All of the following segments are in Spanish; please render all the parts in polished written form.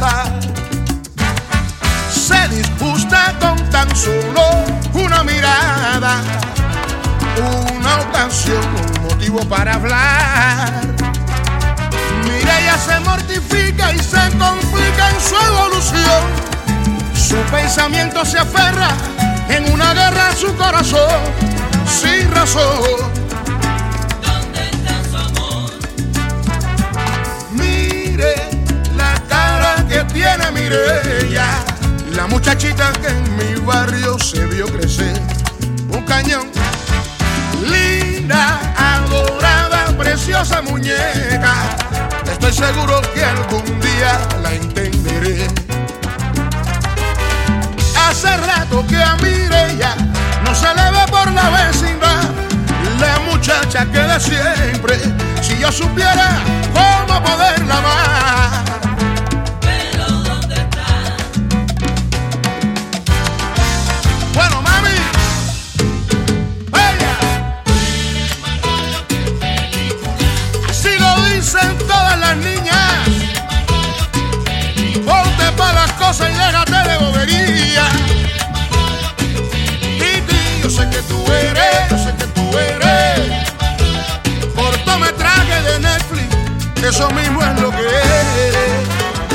pasar. Se disgusta con tan solo una mirada, una ocasión, un motivo para hablar. Mireia se mortifica y se complica en su evolución. Su pensamiento se aferra en una guerra a su corazón, sin razón. ¿Dónde está su amor? Mire la cara que tiene Mireia, la muchachita que en mi barrio se vio crecer. Un cañón, linda, adorada, preciosa muñeca. Estoy seguro que algún día la entenderé. Hace rato que a Mireia no se le ve por la vecindad, la muchacha que de siempre, si yo supiera cómo poderla amar. Pero ¿dónde está? Bueno, mami, ella, así lo dicen todas las niñas. Ponte pa' las cosas y déjate de bobería. Titi, yo sé que tú eres cortometraje de Netflix, eso mismo es lo que eres.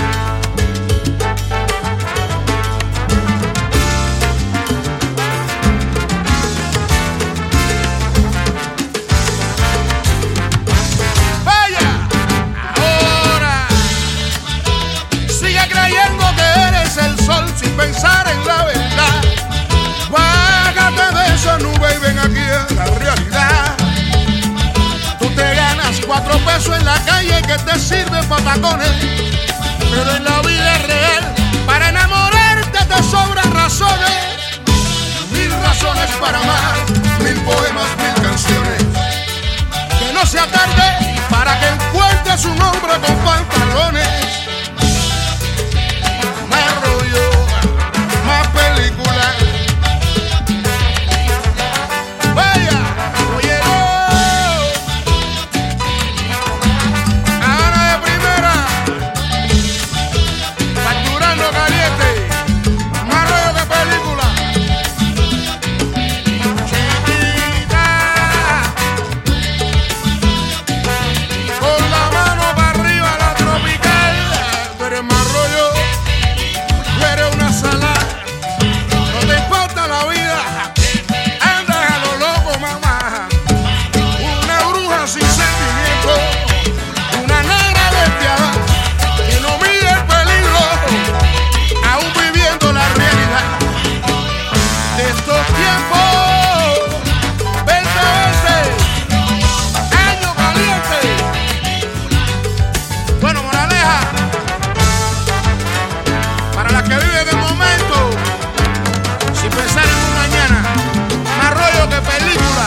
Vaya, ahora sigue creyendo que eres el sol sin pensar en la verdad. Bájate de esa nube y ven aquí a la realidad. Tú te ganas 4 pesos en la calle que te sirven pa' tacones, pero en la vida real para enamorarte te sobran razones. 1000 razones para amar, 1000 poemas, 1000 canciones. Que no sea tarde para que encuentres un hombre con pantalones. Más rollo, más película. Vaya, oye, Ana de primera, facturando caliente. Más rollo que película. Chiquita, con la mano para arriba la tropical. Tú eres más rollo, tú eres una salada. No te importa la vida, andas a lo loco, mamá. Una bruja sin sentimiento, una negra despiadada que no mide el peligro, aún viviendo la realidad de estos tiempos. Vente, año caliente. Bueno, moraleja, para las que viven el momento, sin pensar en un mañana, más rollo que película.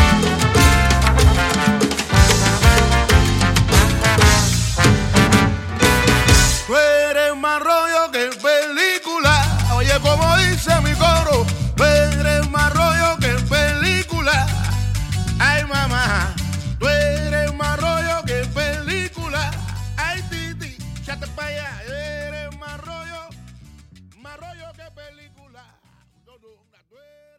Tú eres más rollo que película. Oye, como dice mi coro, tú eres más rollo que película. Ay, mamá, tú eres más rollo que película. Ay, Titi, échate pa' allá. Eres más rollo que película. No, tú eres